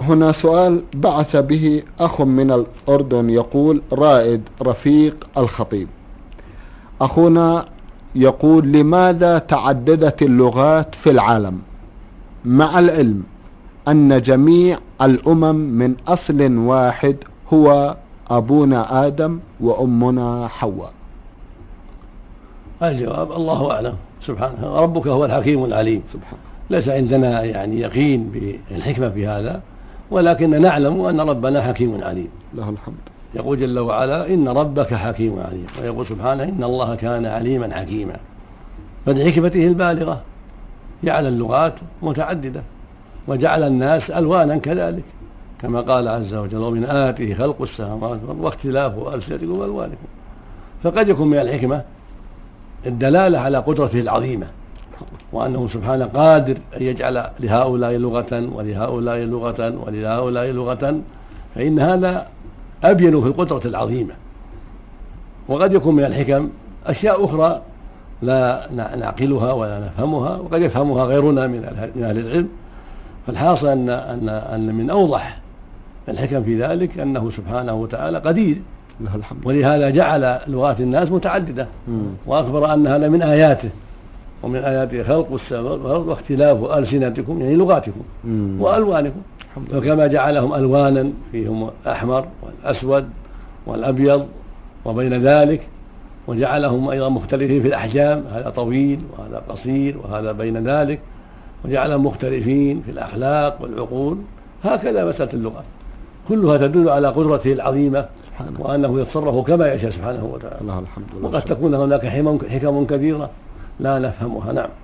هنا سؤال بعث به أخ من الأردن يقول: رائد رفيق الخطيب، أخونا يقول: لماذا تعددت اللغات في العالم مع العلم أن جميع الأمم من أصل واحد هو أبونا آدم وأمنا حواء؟ الجواب: الله أعلم سبحانه، ربك هو الحكيم العليم. ليس عندنا يقين بالحكمة في هذا، ولكن نعلم أن ربنا حكيم عليم له الحمد. يقول جل وعلا: إن ربك حكيم عليم، ويقول سبحانه: إن الله كان عليما حكيما. فلحكمته البالغة جعل اللغات متعددة، وجعل الناس ألوانا كذلك، كما قال عز وجل: ومن آياته خلق السماوات والأرض واختلاف ألسنتكم وألوانكم. فقد يكون من الحكمة الدلالة على قدرته العظيمة، وأنه سبحانه قادر أن يجعل لهؤلاء لغة ولهؤلاء لغة ولهؤلاء لغة، فإن هذا أبين في القدرة العظيمة. وقد يكون من الحكم أشياء أخرى لا نعقلها ولا نفهمها، وقد يفهمها غيرنا من أهل العلم. فالحاصل أن من أوضح الحكم في ذلك أنه سبحانه وتعالى قدير، ولهذا جعل لغات الناس متعددة، وأخبر أن هذا من آياته، ومن آياته خلق السماوات والأرض واختلاف ألسنتكم، يعني لغاتكم وألوانكم. فكما جعلهم ألوانا فيهم الأحمر والأسود والأبيض وبين ذلك، وجعلهم أيضا مختلفين في الأحجام، هذا طويل وهذا قصير وهذا بين ذلك، وجعلهم مختلفين في الأخلاق والعقول. هكذا مسألة اللغة كلها تدل على قدرته العظيمة، وأنه يتصرف كما يشاء سبحانه وتعالى. وقد تكون هناك حكم كثيرة لا نفهمها. نعم.